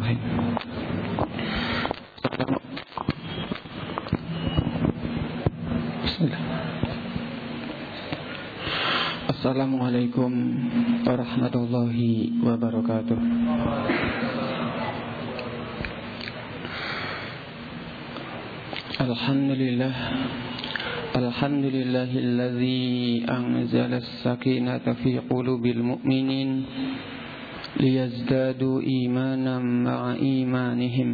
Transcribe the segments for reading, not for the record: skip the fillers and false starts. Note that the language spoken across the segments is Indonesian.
Bismillahirrahmanirrahim. Assalamualaikum warahmatullahi wabarakatuh. Alhamdulillah, alhamdulillahilladzi anzala as-sakinata fi qulubil mu'minin liyazdadu imanan ma'a imanihim.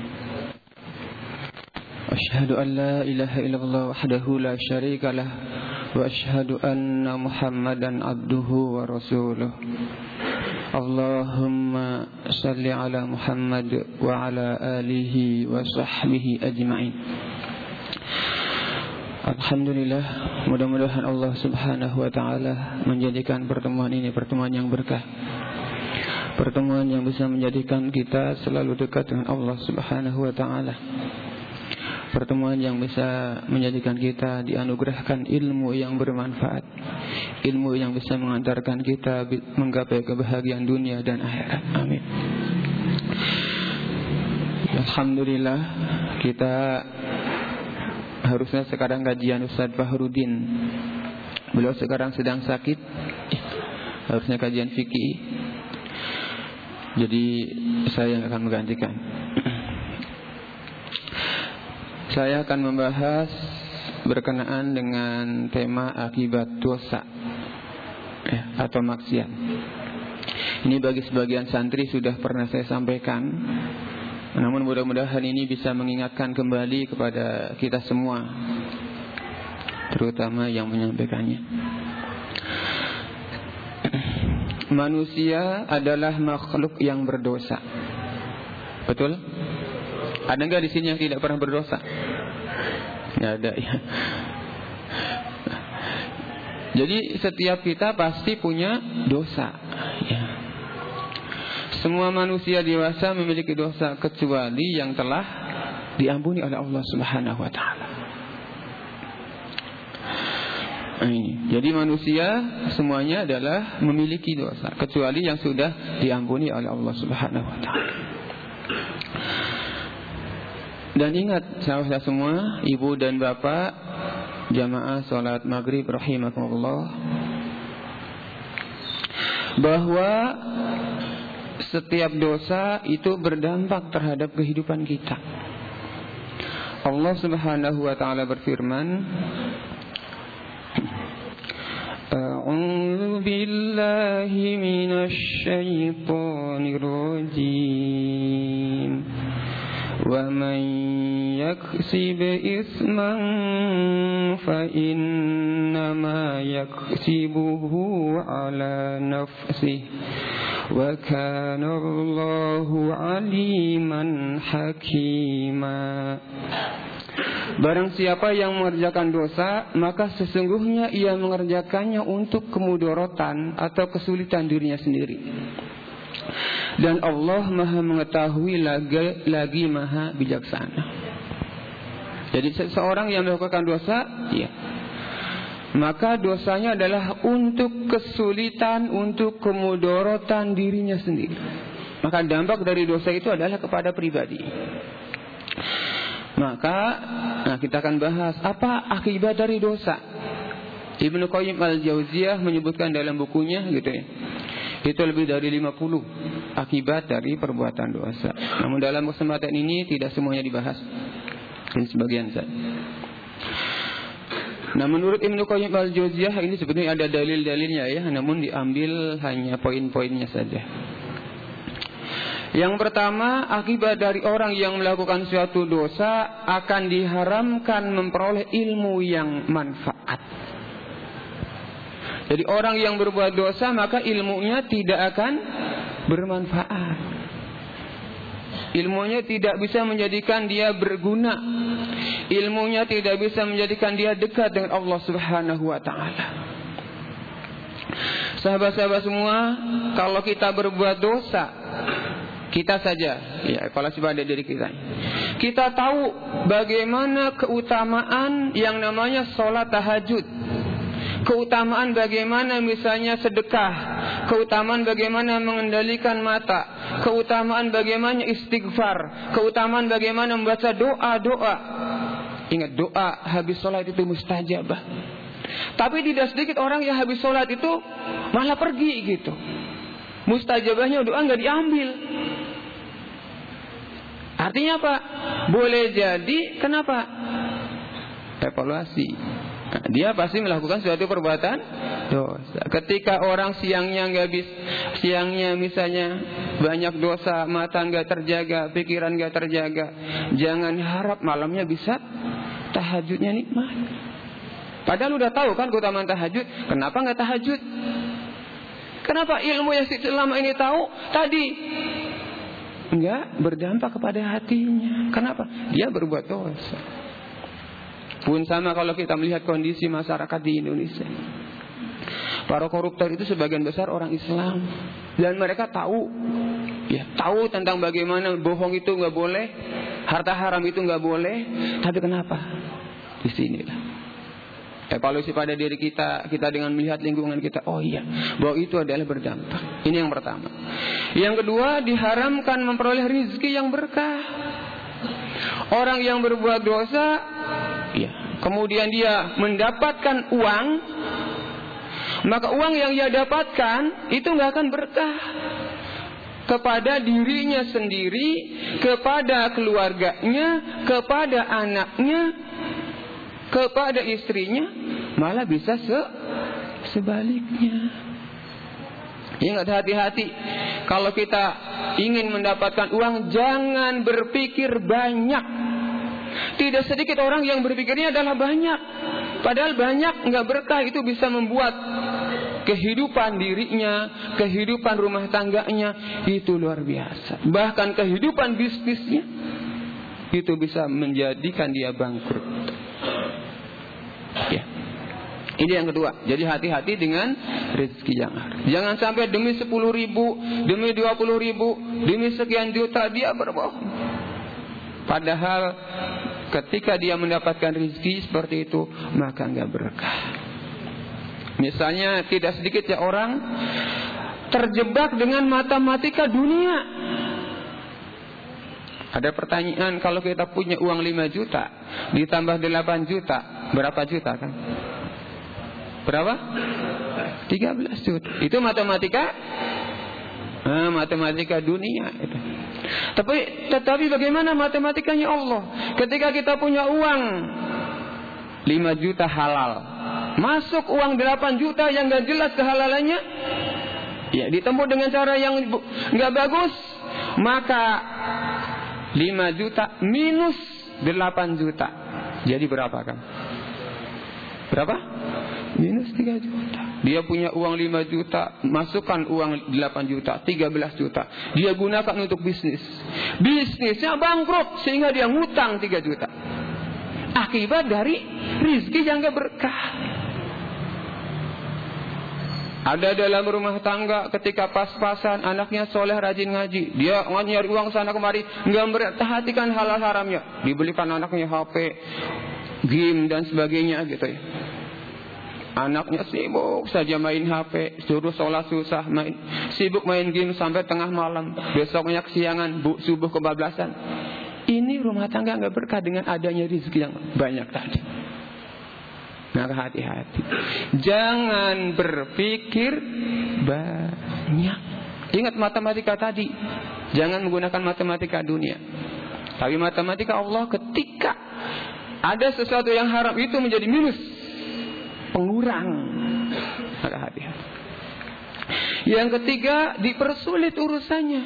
Asyhadu an la ilaha illallah wahdahu la syarika lah wa asyhadu anna Muhammadan abduhu wa rasuluh. Allahumma salli ala Muhammad wa ala alihi wa sahbihi ajma'in. Alhamdulillah, mudah-mudahan Allah subhanahu wa ta'ala menjadikan pertemuan ini pertemuan yang berkah, pertemuan yang bisa menjadikan kita selalu dekat dengan Allah subhanahu wa ta'ala, pertemuan yang bisa menjadikan kita dianugerahkan ilmu yang bermanfaat, ilmu yang bisa mengantarkan kita menggapai kebahagiaan dunia dan akhirat. Amin. Alhamdulillah, kita harusnya sekarang kajian Ustaz Fahrudin. Beliau sekarang sedang sakit, harusnya kajian fikih. Jadi saya yang akan menggantikan. Saya akan membahas berkenaan dengan tema akibat dosa atau maksiat. Ini bagi sebagian santri sudah pernah saya sampaikan, namun mudah-mudahan ini bisa mengingatkan kembali kepada kita semua, terutama yang menyampaikannya. Manusia adalah makhluk yang berdosa. Betul? Ada enggak di sini yang tidak pernah berdosa? Enggak ada ya. Jadi setiap kita pasti punya dosa ya. Semua manusia dewasa memiliki dosa kecuali yang telah diampuni oleh Allah Subhanahu wa taala. Jadi manusia semuanya adalah memiliki dosa kecuali yang sudah diampuni oleh Allah Subhanahu wa taala. Dan ingat saudara semua, ibu dan bapak, jamaah salat maghrib rahimakumullah, bahwa setiap dosa itu berdampak terhadap kehidupan kita. Allah Subhanahu wa taala berfirman, A'udzu billahi minasy syaithanir rajim. Wa man yaksib isman fa innama yaksibuhu ala nafsihi wa kana Allahu aliman hakima. Barang siapa yang mengerjakan dosa, maka sesungguhnya ia mengerjakannya untuk kemudaratan atau kesulitan dirinya sendiri. Dan Allah Maha mengetahui lagi Maha bijaksana. Jadi seseorang yang melakukan dosa, ya, maka dosanya adalah untuk kesulitan, untuk kemudaratan dirinya sendiri. Maka dampak dari dosa itu adalah kepada pribadi. Maka kita akan bahas apa akibat dari dosa. Ibnu Qayyim al-Jauziyah menyebutkan dalam bukunya gitu ya, itu lebih dari 50 akibat dari perbuatan dosa. Namun dalam kesempatan ini tidak semuanya dibahas, dan sebagian saja. Nah, menurut Ibnu Qayyim al-Jauziyah ini sebenarnya ada dalil-dalilnya ya, namun diambil hanya poin-poinnya saja. Yang pertama, akibat dari orang yang melakukan suatu dosa akan diharamkan memperoleh ilmu yang manfaat. Jadi orang yang berbuat dosa maka ilmunya tidak akan bermanfaat. Ilmunya tidak bisa menjadikan dia berguna. Ilmunya tidak bisa menjadikan dia dekat dengan Allah Subhanahu wa taala. Sahabat-sahabat semua, kalau kita berbuat dosa, kita saja, ya, kalau pada diri kita, kita tahu bagaimana keutamaan yang namanya sholat tahajud, keutamaan bagaimana misalnya sedekah, keutamaan bagaimana mengendalikan mata, keutamaan bagaimana istighfar, keutamaan bagaimana membaca doa-doa. Ingat, doa habis sholat itu mustajabah. Tapi tidak sedikit orang yang habis sholat itu malah pergi gitu. Mustajabahnya doa nggak diambil. Artinya apa? Boleh jadi kenapa? Evaluasi. Nah, dia pasti melakukan suatu perbuatan dosa. Ketika orang siangnya misalnya banyak dosa, mata nggak terjaga, pikiran nggak terjaga, jangan harap malamnya bisa tahajudnya nikmat. Padahal udah tahu kan keutamaan tahajud, kenapa nggak tahajud? Kenapa ilmu yang selama ini tahu tadi nggak berdampak kepada hatinya? Kenapa? Dia berbuat dosa. Pun sama kalau kita melihat kondisi masyarakat di Indonesia. Para koruptor itu sebagian besar orang Islam, dan mereka tahu tentang bagaimana bohong itu nggak boleh, harta haram itu nggak boleh. Tapi kenapa? Di sinilah evaluasi pada diri kita dengan melihat lingkungan kita. Oh iya, bahwa itu adalah berdampak. Ini yang pertama. Yang kedua, diharamkan memperoleh rizki yang berkah. Orang yang berbuat dosa, kemudian dia mendapatkan uang, maka uang yang dia dapatkan itu nggak akan berkah kepada dirinya sendiri, kepada keluarganya, kepada anaknya, kepada istrinya, malah bisa sebaliknya. Ingat, hati-hati kalau kita ingin mendapatkan uang, jangan berpikir banyak. Tidak sedikit orang yang berpikirnya adalah banyak, padahal banyak nggak berkah. Itu bisa membuat kehidupan dirinya, kehidupan rumah tangganya itu luar biasa. Bahkan kehidupan bisnisnya itu bisa menjadikan dia bangkrut. Ya. Ini yang kedua. Jadi hati-hati dengan rezeki yang ada. Jangan sampai demi 10.000, demi 20.000, demi sekian juta dia berbohong. Padahal ketika dia mendapatkan rezeki seperti itu, maka enggak berkah. Misalnya tidak sedikit ya orang terjebak dengan matematika dunia. Ada pertanyaan, kalau kita punya uang 5 juta ditambah 8 juta, berapa juta kan? Berapa? 13 juta. Itu matematika? Matematika dunia itu. Tetapi bagaimana matematikanya Allah? Ketika kita punya uang 5 juta halal, masuk uang 8 juta yang gak jelas kehalalannya, ya ditempuh dengan cara yang gak bagus, maka 5 juta minus 8 juta. Jadi berapa kan? Berapa? Minus 3 juta. Dia punya uang 5 juta, masukkan uang 8 juta, 13 juta. Dia gunakan untuk bisnis. Bisnisnya bangkrut sehingga dia ngutang 3 juta. Akibat dari rizki yang gak berkah. Ada dalam rumah tangga ketika pas-pasan anaknya soleh rajin ngaji, dia nyari uang sana kemari, nggak memperhatikan halal haramnya, dibelikan anaknya HP, game dan sebagainya gitu ya. Anaknya sibuk saja main HP, suruh sholat susah main, sibuk main game sampai tengah malam, besoknya kesiangan, subuh kebablasan. Ini rumah tangga nggak berkah dengan adanya rezeki yang banyak tadi. Maka hati-hati, jangan berpikir banyak. Ingat matematika tadi, jangan menggunakan matematika dunia, tapi matematika Allah. Ketika ada sesuatu yang haram itu menjadi minus, pengurang. Maka hati-hati. Yang ketiga, dipersulit urusannya.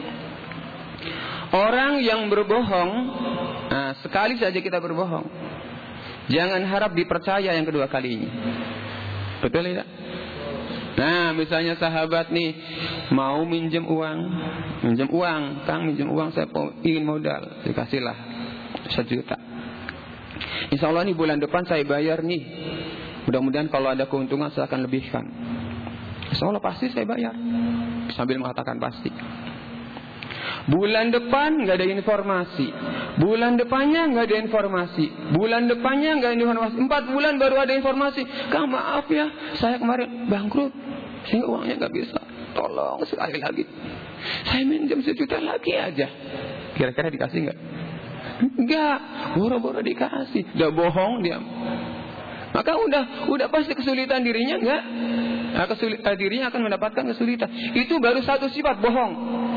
Orang yang berbohong, sekali saja kita berbohong, jangan harap dipercaya yang kedua kalinya. Betul tidak? Nah, misalnya sahabat nih mau minjem uang, Kang minjem uang, saya ingin modal, dikasihlah 1 juta. Insya Allah nih bulan depan saya bayar nih. Mudah-mudahan kalau ada keuntungan saya akan lebihkan. Insya Allah pasti saya bayar. Sambil mengatakan pasti. Bulan depan nggak ada informasi. Bulan depannya nggak ada informasi. Bulan depannya nggak ada informasi. 4 bulan baru ada informasi. Kang maaf ya, saya kemarin bangkrut. sehingga uangnya nggak bisa. Tolong sekali lagi, saya minjem 1 juta lagi aja. Kira-kira dikasih nggak? Enggak, boro-boro dikasih. Udah bohong dia. Maka udah pasti kesulitan dirinya enggak? Nah, dirinya akan mendapatkan kesulitan. Itu baru satu sifat bohong.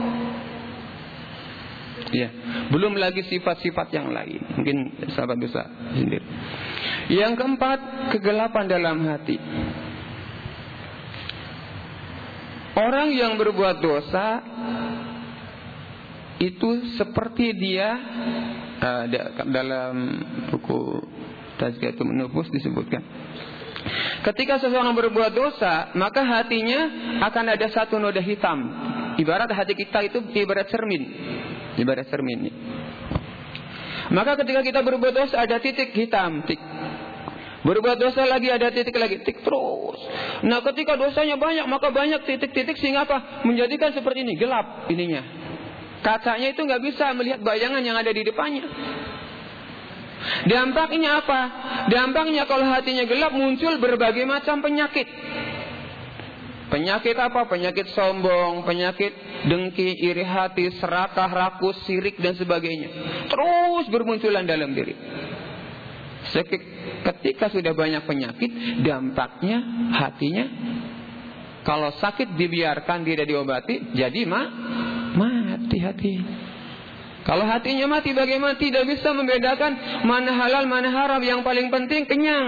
Ya, belum lagi sifat-sifat yang lain. Mungkin sahabat bisa sendiri. Yang keempat, kegelapan dalam hati. Orang yang berbuat dosa itu seperti dia dalam buku Tazkiyatun Nufus disebutkan, ketika seseorang berbuat dosa, maka hatinya akan ada satu noda hitam. Ibarat hati kita itu ibarat cermin. Maka ketika kita berbuat dosa ada titik hitam, tik. Berbuat dosa lagi ada titik lagi, tik terus. Nah, ketika dosanya banyak, maka banyak titik-titik sehingga apa? Menjadikan seperti ini, gelap ininya. Kacanya itu nggak bisa melihat bayangan yang ada di depannya. Dampaknya apa? Dampaknya kalau hatinya gelap muncul berbagai macam penyakit. Penyakit apa? Penyakit sombong, penyakit dengki, iri hati, serakah, rakus, sirik dan sebagainya. Terus bermunculan dalam diri. Ketika sudah banyak penyakit, dampaknya hatinya kalau sakit dibiarkan tidak diobati, jadi mati hati. Kalau hatinya mati, bagaimana? Tidak bisa membedakan mana halal, mana haram. Yang paling penting kenyang.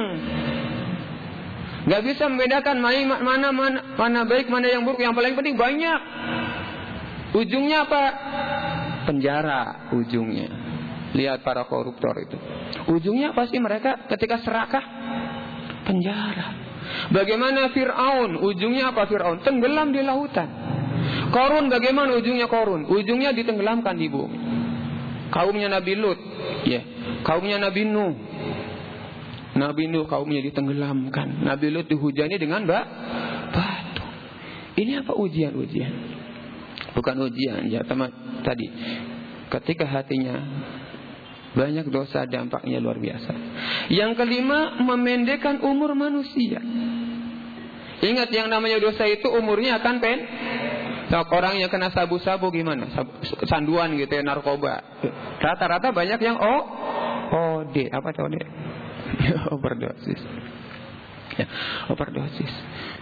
Gak bisa membedakan mana baik, mana yang buruk. Yang paling penting banyak. Ujungnya apa? Penjara ujungnya. Lihat para koruptor itu. Ujungnya apa sih mereka ketika serakah? Penjara. Bagaimana Fir'aun? Ujungnya apa Fir'aun? Tenggelam di lautan. Qarun bagaimana ujungnya Qarun? Ujungnya ditenggelamkan di bumi. Kaumnya Nabi Lut, ya. Kaumnya Nabi Nuh. Nabi Nuh kaumnya ditenggelamkan. Nabi Lut dihujani dengan batu. Ini apa ujian-ujian? Bukan ujian, ya teman tadi. Ketika hatinya banyak dosa, dampaknya luar biasa. Yang kelima, memendekkan umur manusia. Ingat, yang namanya dosa itu umurnya akan orang yang kena sabu-sabu gimana? Canduan gitu ya, narkoba. Rata-rata banyak yang OD. Apa itu OD? Overdosis. Ya, overdosis.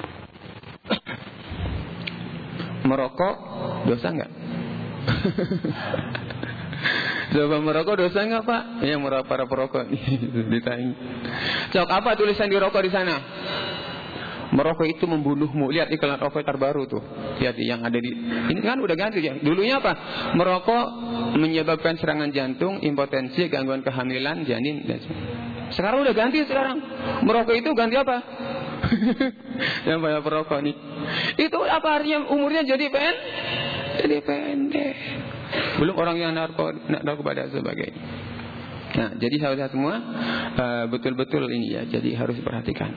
Merokok dosa enggak? Coba merokok dosa enggak, Pak? Ya, para perokok ditanya. Cok, apa tulisan di rokok di sana? Merokok itu membunuhmu. Lihat iklan rokok terbaru tuh. Lihat yang ada di ini kan udah ganti ya. Dulunya apa? Merokok menyebabkan serangan jantung, impotensi, gangguan kehamilan, janin dan sekarang udah ganti sekarang. Merokok itu ganti apa? Yang banyak perokok nih. Itu apa artinya umurnya jadi pendek. Belum orang yang narkoba dan sebagainya. Nah, jadi saudara semua betul-betul ini ya. Jadi harus diperhatikan.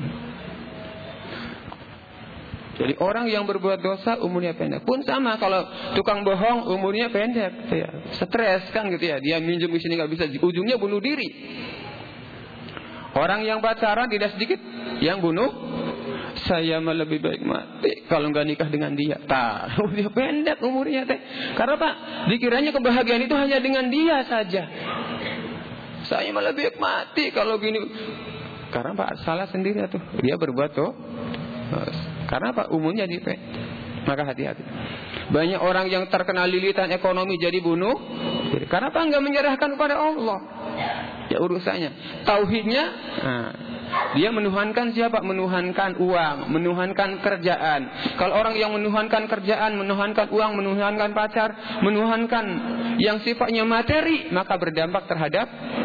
Jadi orang yang berbuat dosa umurnya pendek. Pun sama kalau tukang bohong umurnya pendek, gitu ya. Stres kan gitu ya. Dia minjem di sini nggak bisa, ujungnya bunuh diri. Orang yang pacaran tidak sedikit yang bunuh. Saya mah lebih baik mati kalau nggak nikah dengan dia. Dia pendek umurnya teh. Karena Pak, dikiranya kebahagiaan itu hanya dengan dia saja. Saya mah lebih baik mati kalau gini. Karena Pak salah sendiri tuh. Dia berbuat tuh. Karena apa? Umumnya di maka hati-hati. Banyak orang yang terkena lilitan ekonomi jadi bunuh. Karena apa? Enggak menyerahkan kepada Allah. Ya urusannya. Tauhidnya, dia menuhankan siapa? Menuhankan uang, menuhankan kerjaan. Kalau orang yang menuhankan kerjaan, menuhankan uang, menuhankan pacar, menuhankan yang sifatnya materi, maka berdampak terhadap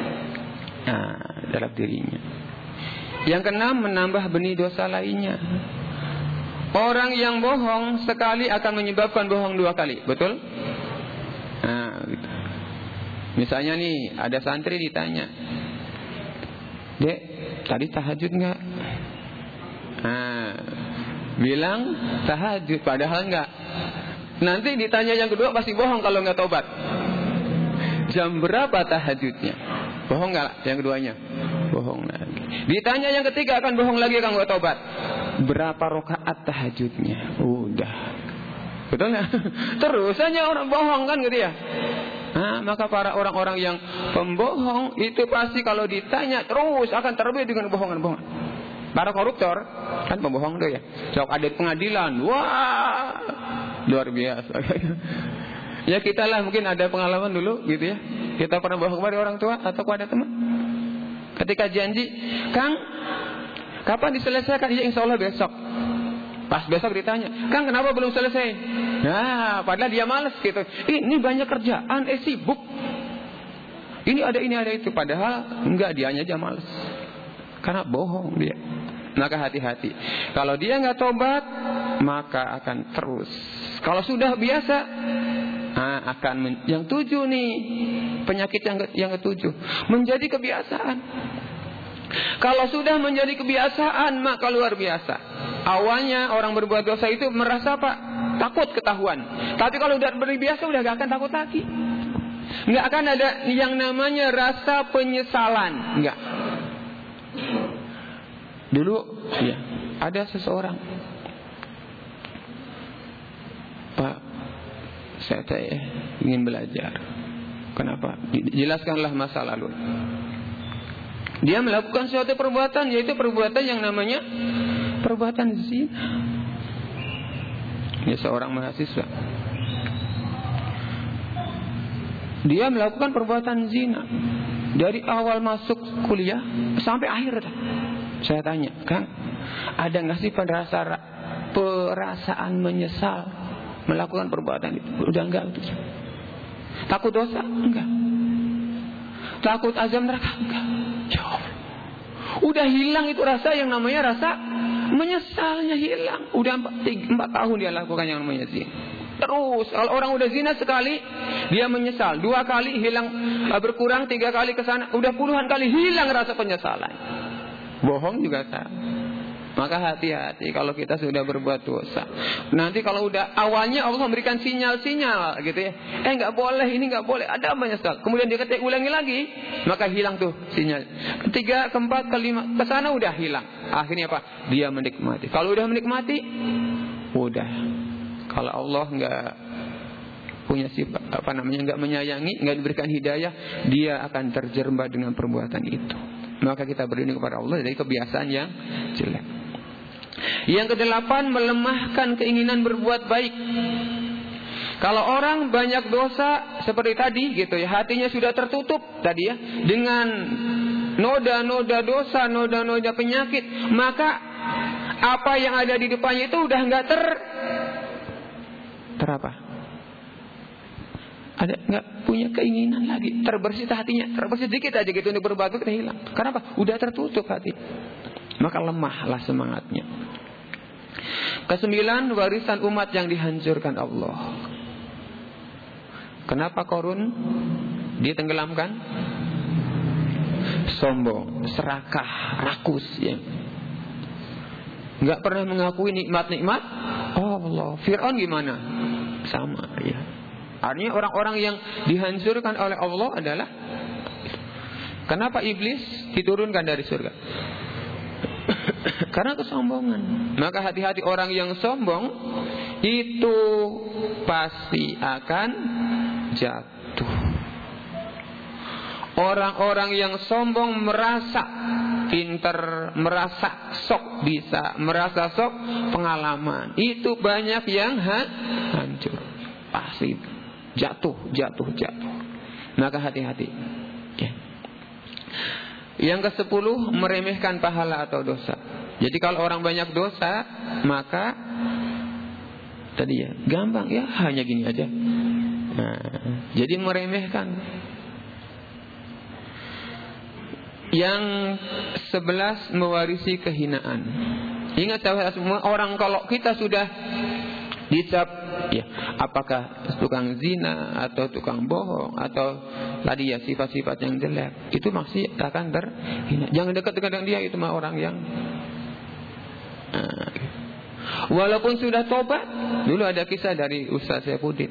dalam dirinya. Yang keenam, menambah benih dosa lainnya. Orang yang bohong sekali akan menyebabkan bohong 2 kali. Betul? Nah, gitu. Misalnya nih, ada santri ditanya, Dek, tadi tahajud enggak? Nah, bilang tahajud, padahal enggak. Nanti ditanya yang kedua pasti bohong kalau enggak tobat. Jam berapa tahajudnya? Bohong enggak yang keduanya? Bohong lagi. Ditanya yang ketiga akan bohong lagi kalau enggak tobat. berapa rakaat tahajudnya. Udah. Betul nggak? Terus aja orang bohong kan gitu ya. Nah, maka para orang-orang yang pembohong itu pasti kalau ditanya terus akan terbiut dengan bohongan-bohongan. Para koruptor kan pembohong tuh ya. Sok ada pengadilan, wah luar biasa. Ya kita lah mungkin ada pengalaman dulu gitu ya. Kita pernah bohong kepada orang tua atau kepada teman. Ketika janji, Kang, kapan diselesaikan? Ya insya Allah besok. Pas besok ditanya, Kang kenapa belum selesai? Nah, padahal dia malas gitu. Ini banyak kerjaan, sibuk. Ini ada itu. Padahal enggak, dianya aja malas. Karena bohong dia. Maka hati-hati. Kalau dia enggak tobat, maka akan terus. Kalau sudah biasa, yang 7 nih, penyakit yang ke-7 menjadi kebiasaan. Kalau sudah menjadi kebiasaan, maka luar biasa. Awalnya orang berbuat dosa itu merasa apa? Takut ketahuan. Tapi kalau udah berbiasa udah gak akan takut lagi. Gak akan ada yang namanya rasa penyesalan. Enggak. Dulu ya, ada seseorang, Pak, saya ingin belajar. Kenapa? Jelaskanlah masa lalu. Dia melakukan suatu perbuatan, yaitu perbuatan yang namanya perbuatan zina. Dia seorang mahasiswa. Dia melakukan perbuatan zina dari awal masuk kuliah sampai akhir. Saya tanya, Kang, ada nggak sih perasaan menyesal melakukan perbuatan itu? Udah enggak. Takut dosa? Enggak. Takut azab neraka? Enggak. Jauh. Udah hilang itu rasa yang namanya rasa menyesalnya hilang. Udah 4 tahun dia lakukan yang namanya zina. Terus kalau orang udah zina sekali, dia menyesal. 2 kali hilang, berkurang, 3 kali kesana, udah puluhan kali hilang rasa penyesalan. Bohong juga sama. Maka hati-hati kalau kita sudah berbuat dosa. Nanti kalau udah awalnya Allah memberikan sinyal-sinyal gitu ya. Nggak boleh, ini nggak boleh, ada menyesal. Kemudian dia ulangi lagi, maka hilang tuh sinyal. 3, 4, 5, kesana udah hilang. Akhirnya apa? Dia menikmati. Kalau udah menikmati, udah. Kalau Allah nggak punya sifat nggak menyayangi, nggak diberikan hidayah, dia akan terjerembab dengan perbuatan itu. Maka kita berlindung kepada Allah dari kebiasaan yang jelek. Yang ke-8, melemahkan keinginan berbuat baik. Kalau orang banyak dosa seperti tadi gitu ya, hatinya sudah tertutup tadi ya dengan noda-noda dosa, noda-noda penyakit, maka apa yang ada di depannya itu udah nggak terapa? Ada nggak punya keinginan lagi, terbersih hatinya, terbersih sedikit aja gitu untuk berbuat itu hilang. Kenapa? Udah tertutup hati. Maka lemahlah semangatnya. Ke-9, warisan umat yang dihancurkan Allah. Kenapa Qarun ditenggelamkan? Sombong, serakah, rakus ya. Nggak pernah mengakui nikmat-nikmat Allah. Fir'aun gimana? Sama ya. Artinya orang-orang yang dihancurkan oleh Allah adalah, kenapa iblis diturunkan dari surga? Karena kesombongan. Maka hati-hati orang yang sombong itu pasti akan jatuh. Orang-orang yang sombong merasa pinter, merasa sok bisa, merasa sok pengalaman, itu banyak yang hancur. Pasti jatuh. Maka hati-hati ya. Yang ke-10, meremehkan pahala atau dosa. Jadi kalau orang banyak dosa, maka tadi ya gampang ya, hanya gini aja. Nah, jadi meremehkan. Yang 11, mewarisi kehinaan. Ingat semua orang, kalau kita sudah dicap ya, apakah tukang zina atau tukang bohong atau tadi ya sifat-sifat yang jelek, itu masih akan terhina. Jangan dekat-dekat dengan dia, itu mah orang yang walaupun sudah tobat. Dulu ada kisah dari Ustaz Saifuddin.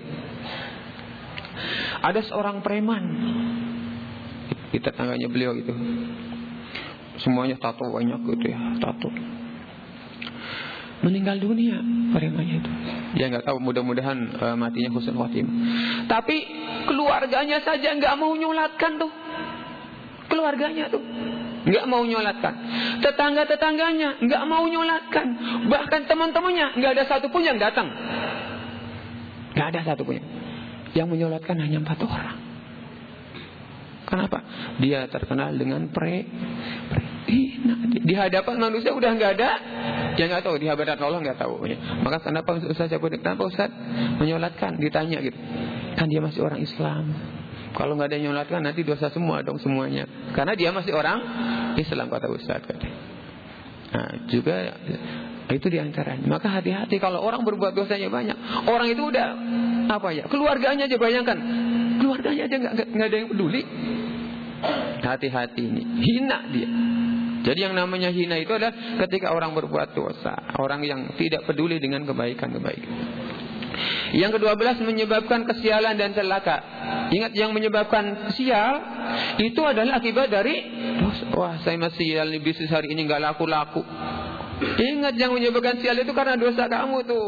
Ada seorang preman di tetangganya beliau itu, semuanya tato banyak gitu ya, tato. meninggal dunia premannya itu. Dia nggak tahu, mudah-mudahan matinya husnul khotimah. Tapi keluarganya saja nggak mau nyolatkan tuh. Keluarganya tuh nggak mau nyolatkan. Tetangga-tetangganya nggak mau nyolatkan. Bahkan teman-temannya nggak ada satupun yang datang. Nggak ada satupun. Yang menyolatkan hanya 4 orang. Kenapa? Dia terkenal dengan di hadapan manusia udah nggak ada. Dia nggak tahu, di hadapan Allah nggak tahu. Maka kenapa Ustaz menyolatkan? Ditanya gitu. Kan dia masih orang Islam. Kalau nggak ada yang nyolatkan nanti dosa semua dong semuanya. Karena dia masih orang Islam, kata Ustaz. Nah, juga itu diantaranya. Maka hati-hati kalau orang berbuat dosanya banyak. Orang itu udah keluarganya aja, bayangkan. Keluarganya aja nggak ada yang peduli. Hati-hati ini, hina dia. Jadi yang namanya hina itu adalah ketika orang berbuat dosa, orang yang tidak peduli dengan kebaikan-kebaikan. Yang ke-12, menyebabkan kesialan dan celaka. Ingat, yang menyebabkan sial itu adalah akibat dari dosa. Wah, saya masih sial di bisnis hari ini nggak laku-laku. Ingat, yang menyebabkan sial itu karena dosa kamu tuh.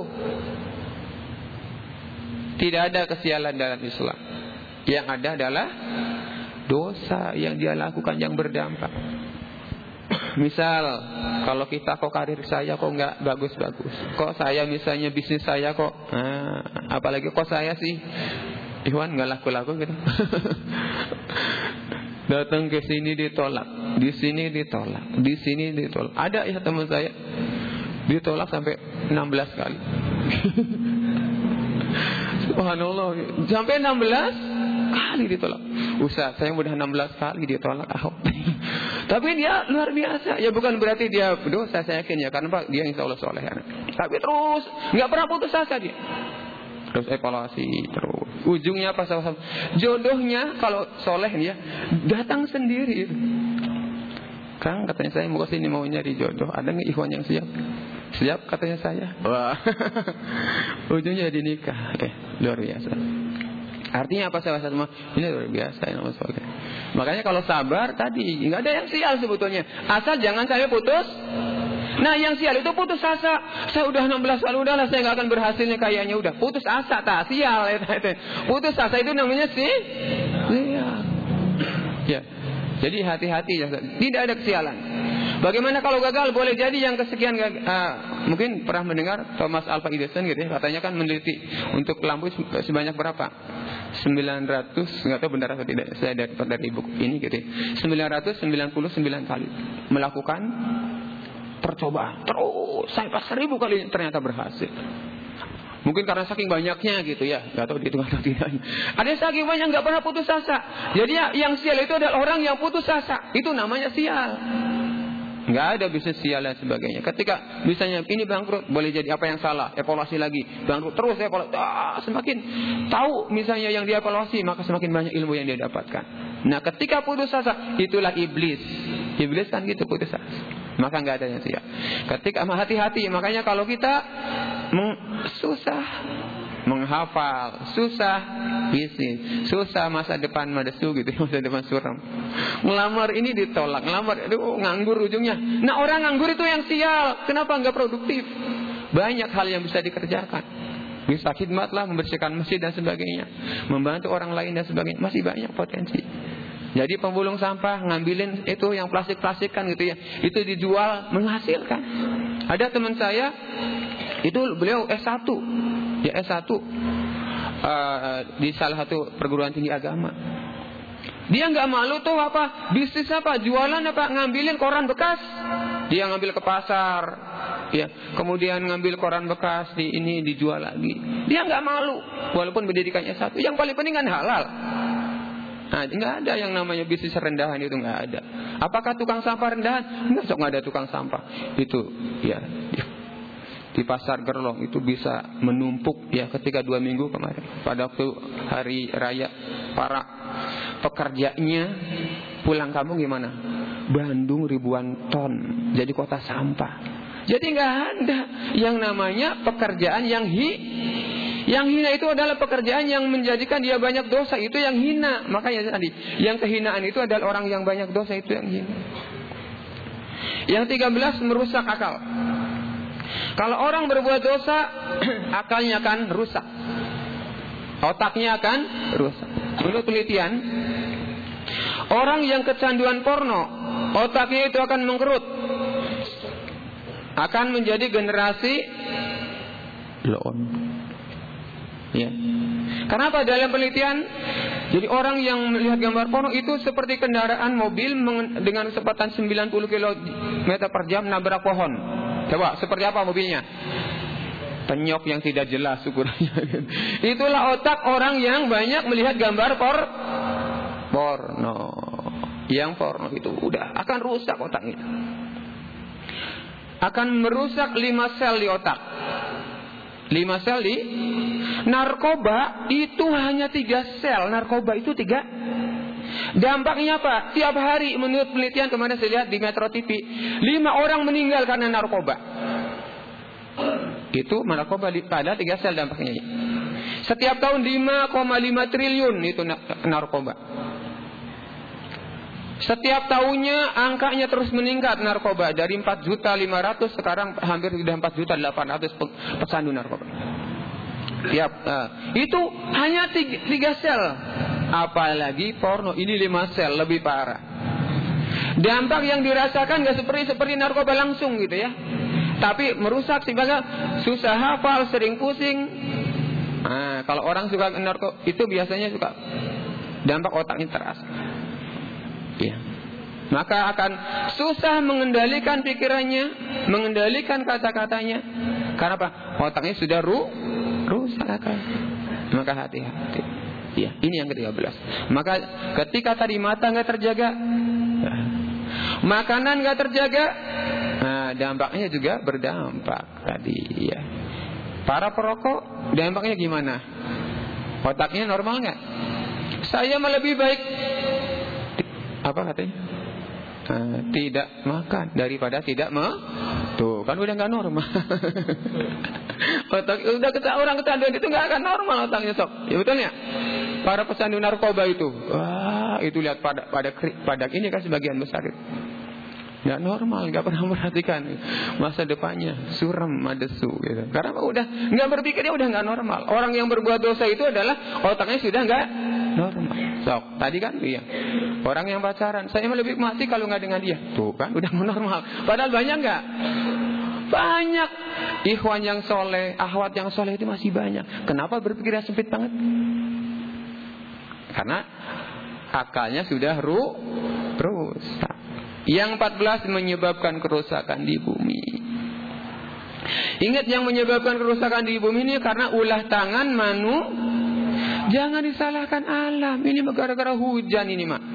Tidak ada kesialan dalam Islam. Yang ada adalah dosa yang dia lakukan yang berdampak. Misal, kalau kita kok karir saya kok nggak bagus-bagus, kok saya misalnya bisnis saya kok, apalagi kok saya sih, Iwan nggak laku-laku gitu. Datang ke sini ditolak, di sini ditolak, di sini ditolak. Ada ya teman saya ditolak sampai 16 kali. Subhanallah, sampai 16 kali ditolak. Ustaz, saya udah 16 kali ditolak Ahok. Tapi dia luar biasa. Ya bukan berarti dia dosa, saya yakin ya, karena dia insya Allah soleh. Tapi terus nggak pernah putus asa dia. Terus evaluasi terus. Ujungnya apa? Jodohnya kalau soleh nih ya datang sendiri. Kang, katanya saya mau kesini mau nyari jodoh. Ada nggak ikhwan yang siap? Siap katanya saya. Wah. Ujungnya dinikah. Luar biasa. Artinya apa sahabat semua? Ini luar biasa ya, makanya kalau sabar tadi nggak ada yang sial sebetulnya. Asal jangan sampai putus. Nah, yang sial itu putus asa. Saya udah 16 kali, udahlah saya nggak akan berhasilnya kayaknya, udah putus asa, tak sial. Putus asa itu namanya sial. Ya. Jadi hati-hati ya. Tidak ada kesialan. Bagaimana kalau gagal? Boleh jadi yang kesekian mungkin pernah mendengar Thomas Alva Edison gitu ya, katanya kan meneliti untuk lampu sebanyak berapa? 900, nggak tahu benar atau tidak, saya dapat dari buku ini gitu ya. 999 kali melakukan percobaan. Terus sampai 1000 kali ternyata berhasil. Mungkin karena saking banyaknya gitu ya, nggak tahu dihitung atau tidak. Ada saking banyak nggak pernah putus asa. Jadi yang sial itu adalah orang yang putus asa. Itu namanya sial. Nggak ada bisnis sial dan sebagainya. Ketika misalnya ini bangkrut, boleh jadi apa yang salah, evaluasi lagi, bangkrut terus evaluasi. Semakin tahu misalnya yang dia evaluasi, maka semakin banyak ilmu yang dia dapatkan. Nah, ketika putus asa, itulah iblis. Iblis kan gitu, putus asa. Maka nggak ada yang sial. Ketika hati-hati, makanya kalau kita susah menghafal, susah bisnis, susah masa depan madesu gitu, masa depan suram. Ngelamar ini ditolak, ngelamar, nganggur ujungnya. Nah, orang nganggur itu yang sial. Kenapa nggak produktif? Banyak hal yang bisa dikerjakan. Bisa khidmatlah, membersihkan masjid dan sebagainya, membantu orang lain dan sebagainya. Masih banyak potensi. Jadi pemulung sampah ngambilin itu yang plastik-plastik kan gitu ya, itu dijual menghasilkan. Ada teman saya itu beliau S1 ya, S1 di salah satu perguruan tinggi agama. Dia nggak malu tuh apa bisnis apa, jualan apa, ngambilin koran bekas. Dia ngambil ke pasar ya, kemudian ngambil koran bekas di ini dijual lagi. Dia nggak malu walaupun pendidikannya S1. Yang paling penting kan halal. Nah, nggak ada yang namanya bisnis rendahan, itu nggak ada. Apakah tukang sampah rendahan? Nggak ada tukang sampah. Itu ya di pasar Gerlong itu bisa menumpuk ya, ketika 2 minggu kemarin pada waktu hari raya, para pekerjanya pulang kampung gimana? Bandung ribuan ton, jadi kota sampah. Jadi nggak ada yang namanya pekerjaan yang hina. Itu adalah pekerjaan yang menjadikan dia banyak dosa. Itu yang hina. Makanya tadi, yang kehinaan itu adalah orang yang banyak dosa, itu yang hina. Yang 13, merusak akal. Kalau orang berbuat dosa, akalnya akan rusak, otaknya akan rusak. Menurut penelitian, orang yang kecanduan porno, otaknya itu akan mengkerut, akan menjadi generasi loon. Ya. Kenapa? Dalam penelitian, jadi orang yang melihat gambar porno itu seperti kendaraan mobil dengan kecepatan 90 km per jam nabrak pohon. Coba, seperti apa mobilnya? Penyok yang tidak jelas ukurannya. Itulah otak orang yang banyak melihat gambar porno. Yang porno itu udah akan rusak otaknya. Akan merusak 5 sel di otak. 5 sel di narkoba itu hanya 3 sel. Narkoba itu 3. Dampaknya apa? Tiap hari menurut penelitian kemarin saya lihat di Metro TV, 5 orang meninggal karena narkoba. Itu narkoba pada 3 sel dampaknya. Setiap tahun 5,5 triliun itu narkoba. Setiap tahunnya angkanya terus meningkat narkoba, dari 4.500.000 sekarang hampir sudah 4.800.000 pecandu narkoba. Itu hanya 3 sel. Apalagi porno ini 5 sel, lebih parah. Dampak yang dirasakan gak seperti narkoba langsung gitu ya, tapi merusak sehingga susah hafal, sering pusing. Kalau orang suka narkoba itu biasanya suka dampak otaknya terasa. Ya. Maka akan susah mengendalikan pikirannya, mengendalikan kata-katanya. Karena apa? Otaknya sudah rusak akal. Maka hati-hati. Ya, ini yang ke-13. Maka ketika tadi mata nggak terjaga, makanan nggak terjaga, dampaknya juga berdampak tadi. Ya. Para perokok dampaknya gimana? Otaknya normal nggak? Saya lebih baik apa katanya? Tidak makan daripada tidak tuh kan udah nggak normal. Otak udah orang kecanduan itu nggak akan normal otaknya sok. Ya betulnya. Para pecandu narkoba itu, itu lihat pada ini kan sebagian besar itu nggak normal, nggak pernah memperhatikan masa depannya, suram, madesu gitu. Karena udah nggak berpikirnya udah nggak normal. Orang yang berbuat dosa itu adalah otaknya sudah nggak normal. Sok tadi kan iya. Orang yang pacaran, saya lebih mati kalau nggak dengan dia. Tuh kan udah normal. Padahal banyak nggak? Banyak. Ikhwan yang soleh, akhwat yang soleh itu masih banyak. Kenapa berpikirnya sempit banget? Karena akalnya sudah rusak. Yang 14 menyebabkan kerusakan di bumi. Ingat yang menyebabkan kerusakan di bumi ini karena ulah tangan Jangan disalahkan alam. Ini gara-gara hujan ini mak.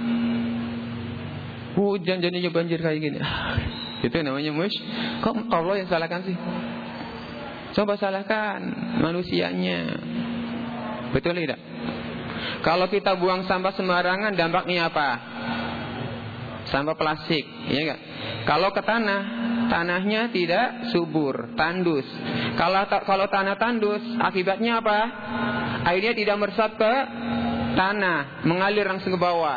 Hujan jadinya banjir kayak gini. Itu namanya kok Allah yang salahkan sih? Coba salahkan manusianya. Betul tidak? Kalau kita buang sampah sembarangan dampaknya apa? Sampah plastik, ya enggak? Kalau ke tanahnya tidak subur, tandus. Kalau tanah tandus, akibatnya apa? Airnya tidak meresap ke tanah, mengalir langsung ke bawah.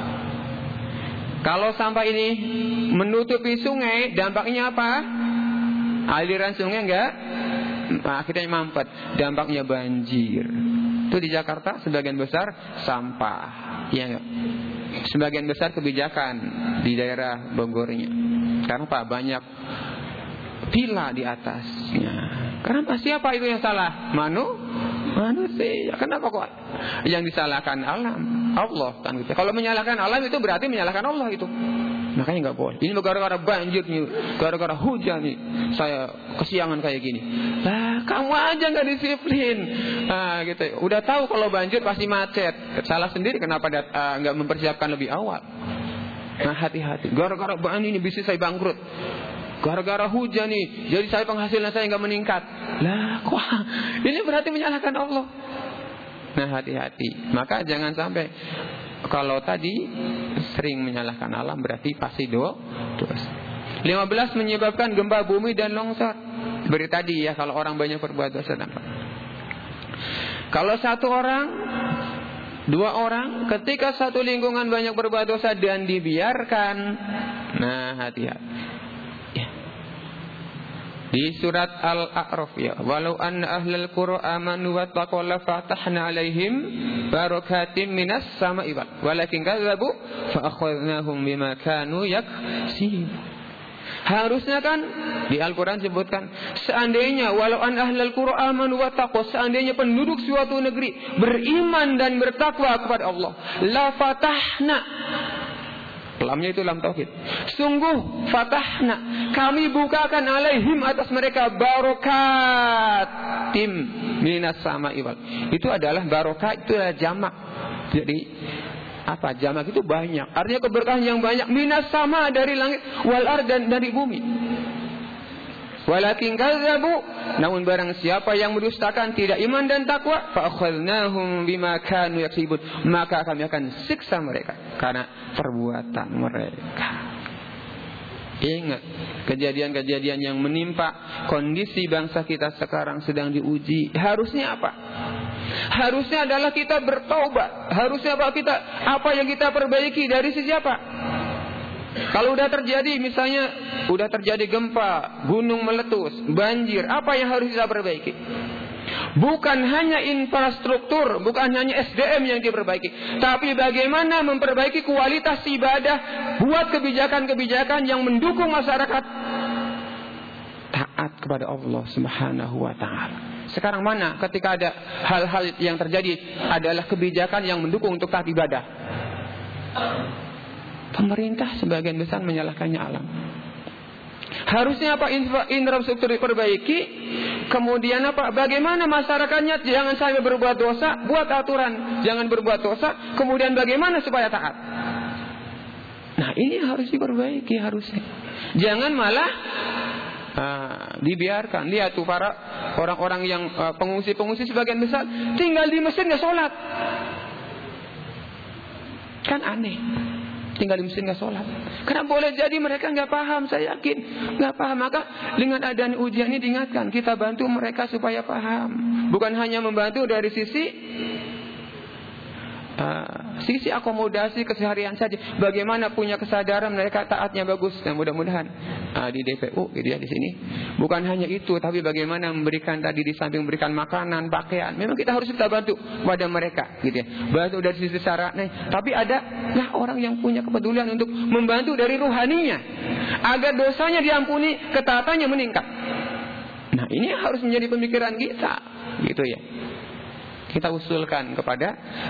Kalau sampah ini menutupi sungai, dampaknya apa? Aliran sungai enggak? Akhirnya mampet, dampaknya banjir. Itu di Jakarta sebagian besar sampah, ya enggak? Sebagian besar kebijakan di daerah Bogornya. Karena apa? Banyak villa di atasnya. Kenapa? Siapa itu yang salah? Manusia. Kenapa kok yang disalahkan alam? Allah kan gitu. Kalau menyalahkan alam itu berarti menyalahkan Allah itu. Makanya nggak boleh. Ini gara-gara banjir nih, gara-gara hujan nih, saya kesiangan kayak gini. Lah, kamu aja nggak disiplin. Gitu. Udah tahu kalau banjir pasti macet. Salah sendiri kenapa nggak mempersiapkan lebih awal. Nah, hati-hati. Gara-gara banjir ini bisnis saya bangkrut. Gara-gara hujan nih, jadi saya penghasilan saya nggak meningkat. Lah, kok ini berarti menyalahkan Allah. Nah, hati-hati. Maka jangan sampai kalau tadi sering menyalahkan alam berarti pasti dosa. 15 menyebabkan gempa bumi dan longsor. Seperti tadi ya, kalau orang banyak berbuat dosa dampak. Kalau 1 orang, 2 orang, ketika satu lingkungan banyak berbuat dosa dan dibiarkan, nah hati-hati. Ya. Di surat Al-A'raf ya, walau anna ahlal qura amanu wattaqaw la fatahna alaihim barakatim minas sama'i walakin kadzabu fa akhadnahum bima kanu yaksibun. Harusnya kan di Al-Quran sebutkan, seandainya walau an ahlal qura amanu wattaqaw, seandainya penduduk suatu negeri beriman dan bertakwa kepada Allah, la fatahna, lamnya itu lam tauhid, sungguh fatahna, kami bukakan alaihim atas mereka barokatim minas sama'i wal. Itu adalah barokah, itu adalah jamak. Jadi apa? Jamak itu banyak. Artinya keberkahan yang banyak. Minas sama, dari langit, wal ard, dan dari bumi. Walakin kadzabu, namun barang siapa yang mendustakan, tidak iman dan takwa, fa akhadnahum bima kanu yaksibun, maka kami akan siksa mereka karena perbuatan mereka. Ingat kejadian-kejadian yang menimpa kondisi bangsa kita sekarang sedang diuji. Harusnya apa? Harusnya adalah kita bertaubat. Harusnya apa yang kita perbaiki dari sisi apa? Kalau udah terjadi, misalnya udah terjadi gempa, gunung meletus, banjir, apa yang harus kita perbaiki? Bukan hanya infrastruktur, bukan hanya SDM yang diperbaiki, tapi bagaimana memperbaiki kualitas ibadah, buat kebijakan-kebijakan yang mendukung masyarakat taat kepada Allah Subhanahu wa ta'ala. Sekarang mana ketika ada hal-hal yang terjadi adalah kebijakan yang mendukung untuk taat ibadah? Pemerintah sebagian besar menyalahkannya alam. Harusnya apa? Infrastruktur diperbaiki. Kemudian apa? Bagaimana masyarakatnya jangan sampai berbuat dosa, buat aturan jangan berbuat dosa. Kemudian bagaimana supaya taat? Nah, ini harus diperbaiki harusnya. Jangan malah dibiarkan. Lihat tuh para orang-orang yang pengungsi-pengungsi sebagian besar tinggal di mesir nggak sholat. Kan aneh. Tinggal di mesir nggak sholat. Karena boleh jadi mereka nggak paham, saya yakin nggak paham. Maka dengan adanya ujian ini diingatkan, kita bantu mereka supaya paham. Bukan hanya membantu dari sisi akomodasi keseharian saja. Bagaimana punya kesadaran mereka taatnya bagus. Dan mudah-mudahan di DPU gitu ya, di sini bukan hanya itu, tapi bagaimana memberikan tadi, di samping memberikan makanan, pakaian, memang kita harus kita bantu pada mereka gitu ya. Bantu dari sisi sarana, tapi ada orang yang punya kepedulian untuk membantu dari ruhaninya agar dosanya diampuni, ketaatannya meningkat. Nah, ini harus menjadi pemikiran kita gitu ya. Kita usulkan kepada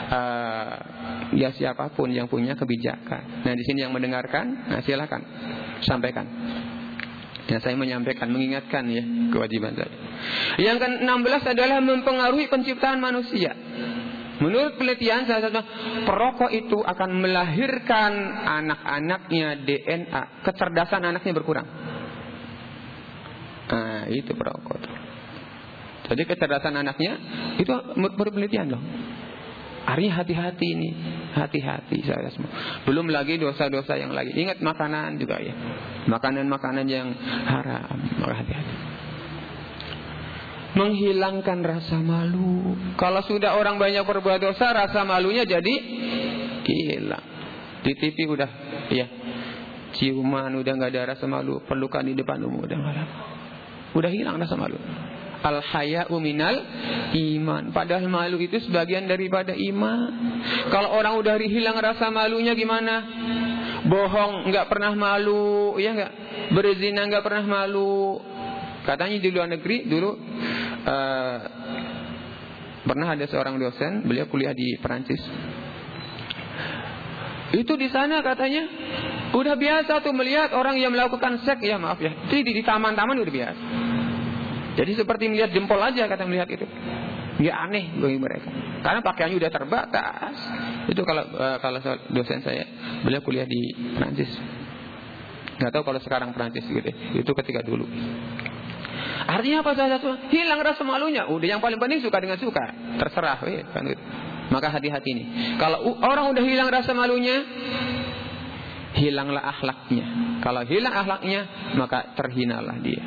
siapapun yang punya kebijakan. Nah, di sini yang mendengarkan, silakan sampaikan. Ya, saya menyampaikan, mengingatkan ya kewajiban saya. Yang ke-16 adalah mempengaruhi penciptaan manusia. Menurut penelitian salah satu, perokok itu akan melahirkan anak-anaknya DNA, kecerdasan anaknya berkurang. Nah, itu perokok. Jadi kecerdasan anaknya itu menurut penelitian loh. Artinya hati-hati ini, hati-hati saya semua. Belum lagi dosa-dosa yang lagi. Ingat makanan juga ya, makanan-makanan yang haram, maka hati-hati. Menghilangkan rasa malu. Kalau sudah orang banyak berbuat dosa, rasa malunya jadi hilang. Di TV udah ya ciuman, udah nggak ada rasa malu. Pelukan di depan umum udah nggak ada. Udah hilang rasa malu. Al-haya'u minal iman. Padahal malu itu sebagian daripada iman. Kalau orang udah hilang rasa malunya gimana? Bohong nggak pernah malu, ya nggak? Berzina nggak pernah malu. Katanya di luar negeri dulu pernah ada seorang dosen, beliau kuliah di Perancis. Itu di sana katanya udah biasa tuh melihat orang yang melakukan seks, ya maaf ya, di taman-taman udah biasa. Jadi seperti melihat jempol aja kata melihat itu. Nggak aneh bagi mereka. Karena pakaiannya udah terbatas. Itu kalau dosen saya, beliau kuliah di Prancis. Nggak tahu kalau sekarang Prancis gitu. Itu ketika dulu. Artinya apa salah satu? Hilang rasa malunya. Udah yang paling penting suka dengan suka. Terserah kan gitu. Maka hati-hati nih. Kalau orang udah hilang rasa malunya, hilanglah akhlaknya. Kalau hilang akhlaknya, maka terhinalah dia.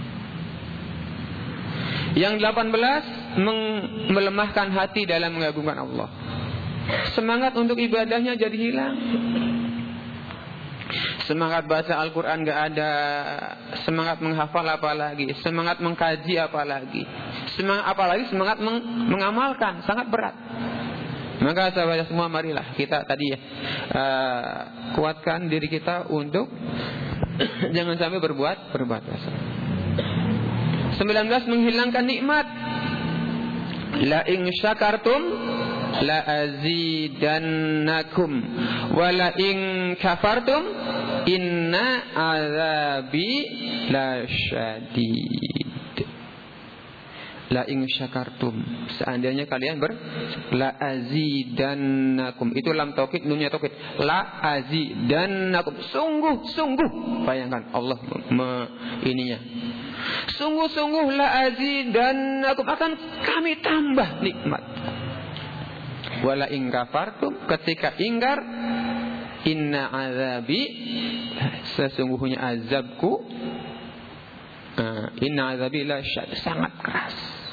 Yang 18, melemahkan hati dalam mengagungkan Allah. Semangat untuk ibadahnya jadi hilang. Semangat baca Al-Quran gak ada, semangat menghafal apalagi, semangat mengkaji apalagi, semangat mengamalkan, sangat berat. Maka sahabat semua, marilah kita tadi kuatkan diri kita untuk jangan sampai berbuat dosa. 19, menghilangkan nikmat. La in syakartum la azidannakum wa la in kafartum inna azabi lasyadid. La in syakartum, seandainya kalian la azidannakum, itu lam taukid, nunnya taukid, la azidannakum, sungguh bayangkan Allah ininya, sungguh la azidannakum, akan kami tambah nikmat. Wala in kafartum, ketika ingkar, inna azabi, sesungguhnya azabku, inna azabi lasyadid, sangat keras.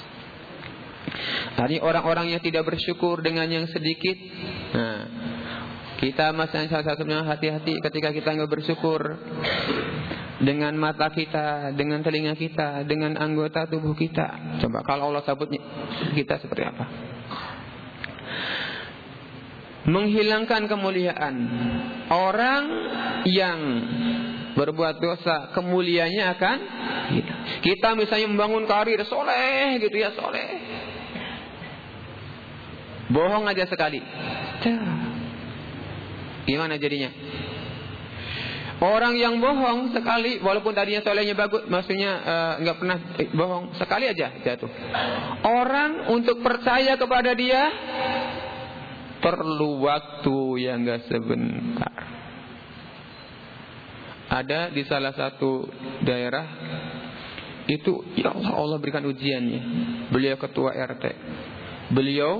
Tadi orang-orang yang tidak bersyukur dengan yang sedikit. Kita masih salah satunya hati-hati ketika kita nggak bersyukur dengan mata kita, dengan telinga kita, dengan anggota tubuh kita. Coba kalau Allah sabut kita seperti apa? Menghilangkan kemuliaan. Orang yang berbuat dosa, kemuliaannya akan hilang. Kita misalnya membangun karir soleh gitu ya, soleh, bohong aja sekali, gimana jadinya? Orang yang bohong sekali, walaupun tadinya solehnya bagus, maksudnya nggak pernah bohong, sekali aja jatuh. Orang untuk percaya kepada dia perlu waktu yang nggak sebentar. Ada di salah satu daerah itu, ya Allah berikan ujiannya. Beliau ketua RT. Beliau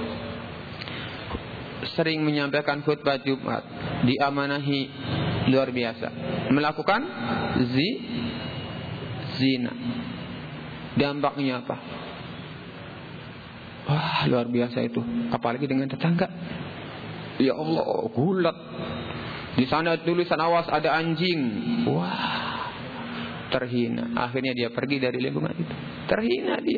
sering menyampaikan khutbah Jumat, diamanahi luar biasa, melakukan zina. Dampaknya apa? Wah, luar biasa itu. Apalagi dengan tetangga. Ya Allah, gulat. Di sana tulisan awas ada anjing. Wah, terhina. Akhirnya dia pergi dari lingkungan itu. Terhina dia,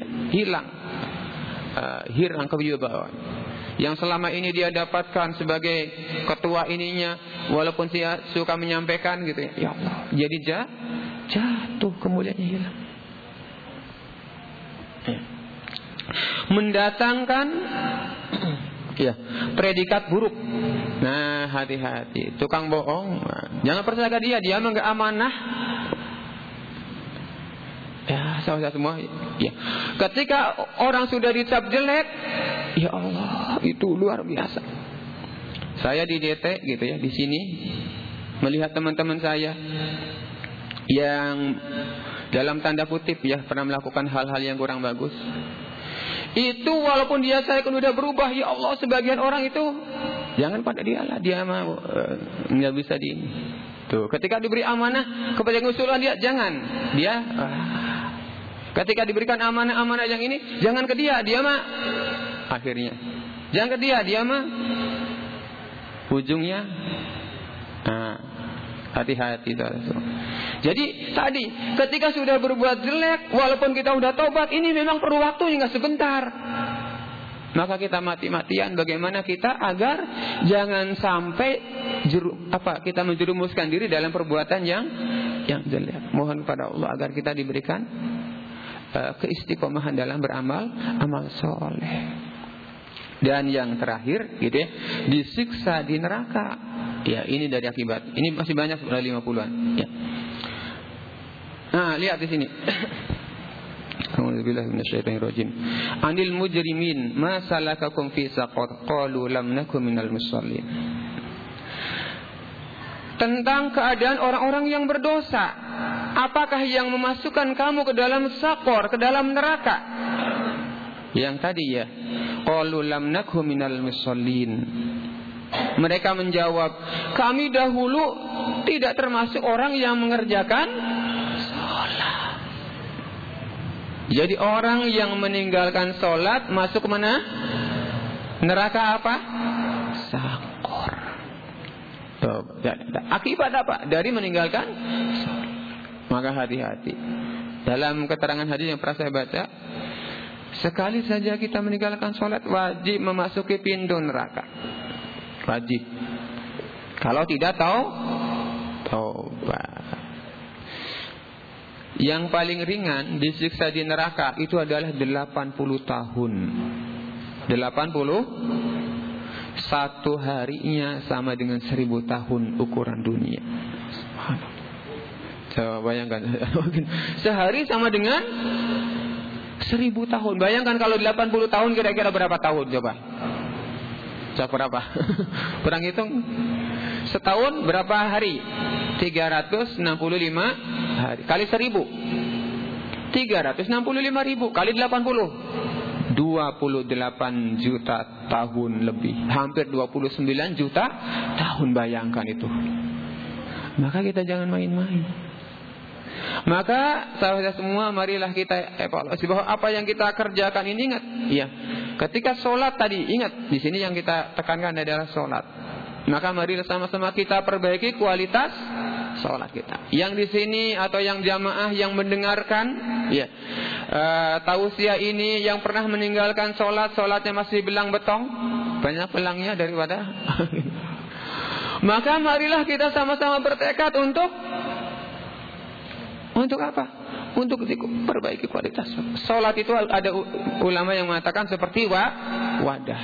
hilang kewibawaan yang selama ini dia dapatkan sebagai ketua ininya, walaupun dia suka menyampaikan gitu ya. Ya Allah, jadi jatuh, kemuliaannya hilang. Mendatangkan predikat buruk. Nah, hati-hati, tukang bohong, jangan percaya dia mah enggak amanah. Ya, saudara semua, ya. Ketika orang sudah dicap jelek, ya Allah, itu luar biasa. Saya di DT gitu ya, di sini melihat teman-teman saya yang dalam tanda kutip ya pernah melakukan hal-hal yang kurang bagus. Itu walaupun dia saya kan udah berubah, ya Allah, sebagian orang itu jangan pada dia lah, dia mau nggak bisa di ini. Tuh, ketika diberi amanah kepada ngusulan dia, jangan dia. Ketika diberikan amanah-amanah yang ini, jangan ke dia mah akhirnya. Jangan ke dia mah ujungnya. Hati-hati. Jadi tadi ketika sudah berbuat jelek, walaupun kita sudah taubat, ini memang perlu waktu nggak sebentar. Maka kita mati-matian bagaimana kita agar jangan sampai kita menjerumuskan diri dalam perbuatan yang jelek. Mohon kepada Allah agar kita diberikan keistiqomahan dalam beramal soleh. Dan yang terakhir gitu ya, disiksa di neraka. Ya, ini dari akibat. Ini masih banyak, sudah 50-an ya. Nah, lihat di sini. A'udzubillahi minasyaitonirrajim. Anil mujrimin ma salakakum fi saqar qalu lam nakum minal musallin. Tentang keadaan orang-orang yang berdosa, apakah yang memasukkan kamu ke dalam saqar, ke dalam neraka? Yang tadi ya, qalu lam nakum minal musallin. Mereka menjawab, kami dahulu tidak termasuk orang yang mengerjakan sholat. Jadi orang yang meninggalkan sholat masuk ke mana? Neraka apa? Sakor. Akibat apa? Dari meninggalkan sholat. Maka hati-hati. Dalam keterangan hadis yang pernah saya baca, sekali saja kita meninggalkan sholat wajib memasuki pintu neraka. Wajib. Kalau tidak taubat. Yang paling ringan disiksa di neraka itu adalah 80 tahun. 80 satu harinya sama dengan 1000 tahun ukuran dunia. Coba bayangkan. Sehari sama dengan 1000 tahun. Bayangkan kalau 80 tahun kira-kira berapa tahun coba? Coba berapa? Kurang hitung. Setahun berapa hari? 365 hari. Kali 1000. 365.000 kali 80. 28 juta tahun lebih. Hampir 29 juta tahun, bayangkan itu. Maka kita jangan main-main. Maka sahabat semua, marilah kita evaluasi bahwa apa yang kita kerjakan ini, ingat, iya. Ketika sholat tadi, ingat, di sini yang kita tekankan adalah sholat. Maka marilah sama-sama kita perbaiki kualitas sholat kita. Yang di sini atau yang jamaah yang mendengarkan, ya, tausiah ini yang pernah meninggalkan sholatnya masih belang betong, banyak belangnya daripada. Maka marilah kita sama-sama bertekad untuk apa? Untuk perbaiki kualitas sholat itu. Ada ulama yang mengatakan seperti wadah.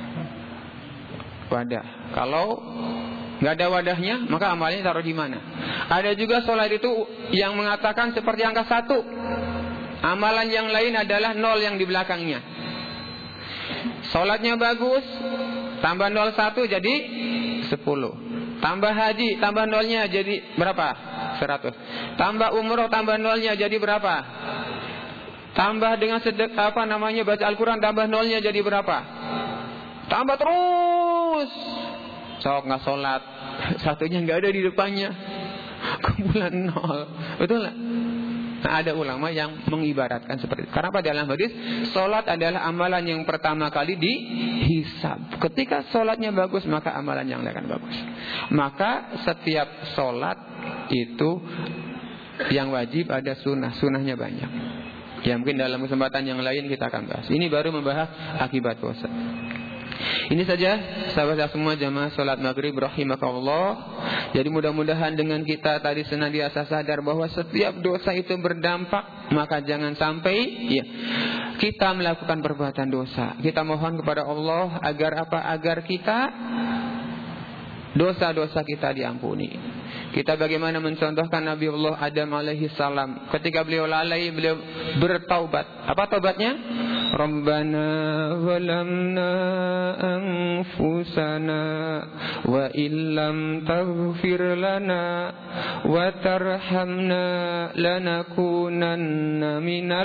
Kalau nggak ada wadahnya, maka amalnya taruh di mana? Ada juga sholat itu yang mengatakan seperti angka 1. Amalan yang lain adalah 0 yang di belakangnya. Sholatnya bagus, tambah 0 1 jadi 10. Tambah haji, tambah 0-nya jadi berapa? 100. Tambah umroh, tambah 0-nya jadi berapa? Tambah dengan baca Al-Quran, tambah 0-nya jadi berapa? Tambah terus. Sok nggak sholat, satunya nggak ada di depannya, kumpulan 0. Betul nggak? Nah, ada ulama yang mengibaratkan seperti itu. Karena pada dalam hadis, sholat adalah amalan yang pertama kali dihisab. Ketika sholatnya bagus, maka amalan yang lain akan bagus. Maka setiap sholat itu yang wajib ada sunnahnya banyak. Ya mungkin dalam kesempatan yang lain kita akan bahas. Ini baru membahas akibat dosa. Ini saja sahabat semua jamaah salat maghrib rahimakallah. Jadi mudah-mudahan dengan kita tadi senantiasa sadar bahwa setiap dosa itu berdampak. Maka jangan sampai kita melakukan perbuatan dosa. Kita mohon kepada Allah agar apa? Agar kita dosa-dosa kita diampuni. Kita bagaimana mencontohkan Nabi Allah Adam alaihi salam. Ketika beliau lalai, beliau bertaubat. Apa taubatnya? Rabbana zalamna anfusana wa illam taghfir lana wa tarhamna lanakunanna minal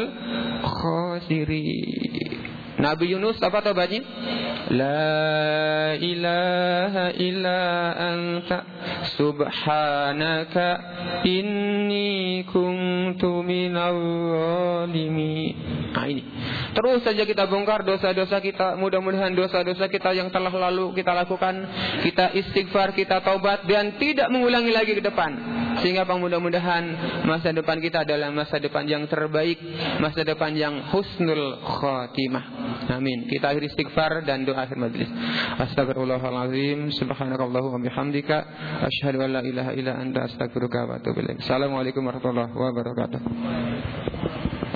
khasirin. Nabi Yunus apa taubatnya? La ilaha illa anta subhanaka inni kuntu minal zalimin. Nah ini. Terus saja kita bongkar dosa-dosa kita. Mudah-mudahan dosa-dosa kita yang telah lalu kita lakukan, kita istighfar, kita taubat dan tidak mengulangi lagi ke depan. Sehingga mudah-mudahan masa depan kita adalah masa depan yang terbaik, masa depan yang husnul khatimah. Amin. Kita akhiri istighfar dan doa akhir majlis. Astagfirullahalazim. Subhanakallahu wa bihamdika asyhadu an la ilaha illa anta astaghfiruka wa atubu ilaik. Assalamualaikum warahmatullahi wabarakatuh.